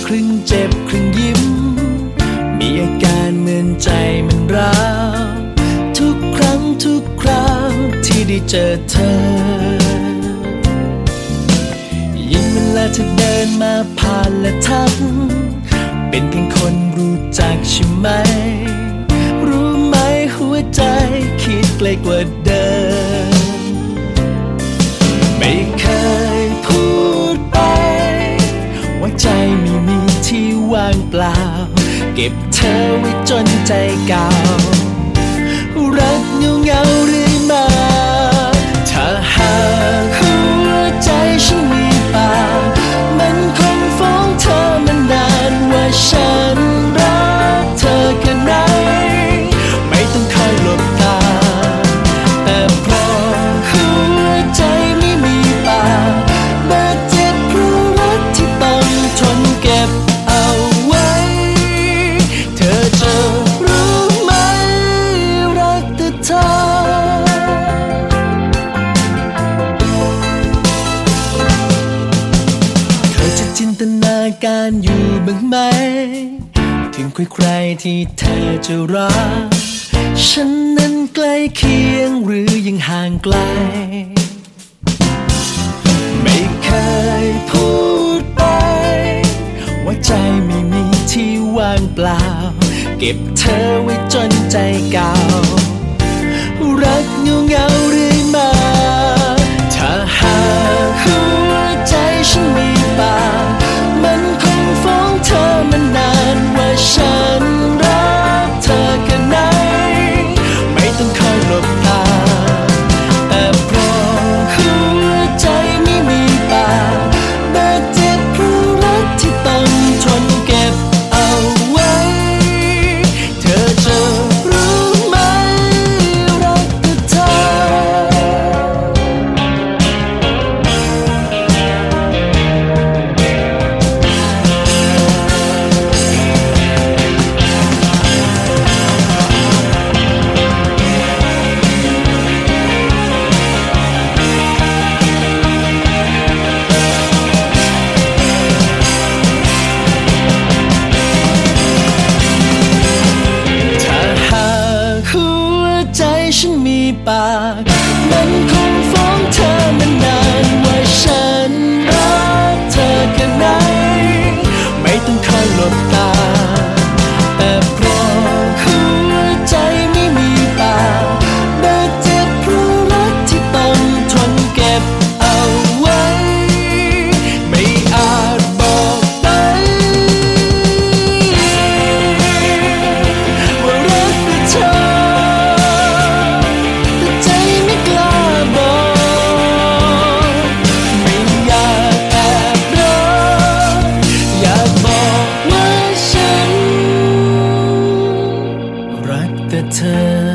ครึ่งเจ็บครึ่งยิ้มมีอาการเหมือนใจมันร้าวทุกครั้งทุกคราวที่ได้เจอเธอยิ่งเวลาเธอเดินมาผ่านและทักเป็นเพียงคนรู้จักใช่ไหมรู้ไหมหัวใจคิดไกลกว่าเดิมไม่เคยพูดไปว่าใจไม่มีที่ว่างเปล่าเก็บเธอไว้จนใจเก่ารักเงาเรื่อยมาถ้าหากหัวใจฉันมีป่ามันคงฟ้องเธอมานานว่าฉันรักเธอแค่ไหนไม่ต้องคอยหลบตาแต่เพราะหัวใจไม่มีป่าบาดเจ็บเพราะรักที่ต้องทนเก็บเอาไว้เธอจะรู้ไหมรักแต่เธอจินตนาการอยู่บ้างไหมถึงใครๆที่เธอจะรักฉันนั้นใกล้เคียงหรือยังห่างไกลไม่เคยพูดไปว่าใจไม่มีที่ว่างเปล่าเก็บเธอไว้จนใจเก่ารักเงาเรื่อยมาถ้าหากหัวใจฉันมีป่ามันคงฟ้องเธอมานานว่าฉันรักเธอแค่ไหนไม่ต้องคอยหลบตาแต่เพราะหัวใจไม่มีป่าบาดเจ็บเพราะรักที่ต้องทนเก็บเอาไว้เธอจะรู้ไหมรักแต่เธอฉันมีปากมันคงฟ้องเธอมานานว่าฉันรักเธอแค่ไหนไม่ต้องคอยหลบตาแต่เพราะหัวใจไม่มีปากบาดเจ็บเพราะรักที่ต้องทนเก็บเอาไว้ไม่อาจบอกไปว่ารักแต่เธอรักแต่เธอ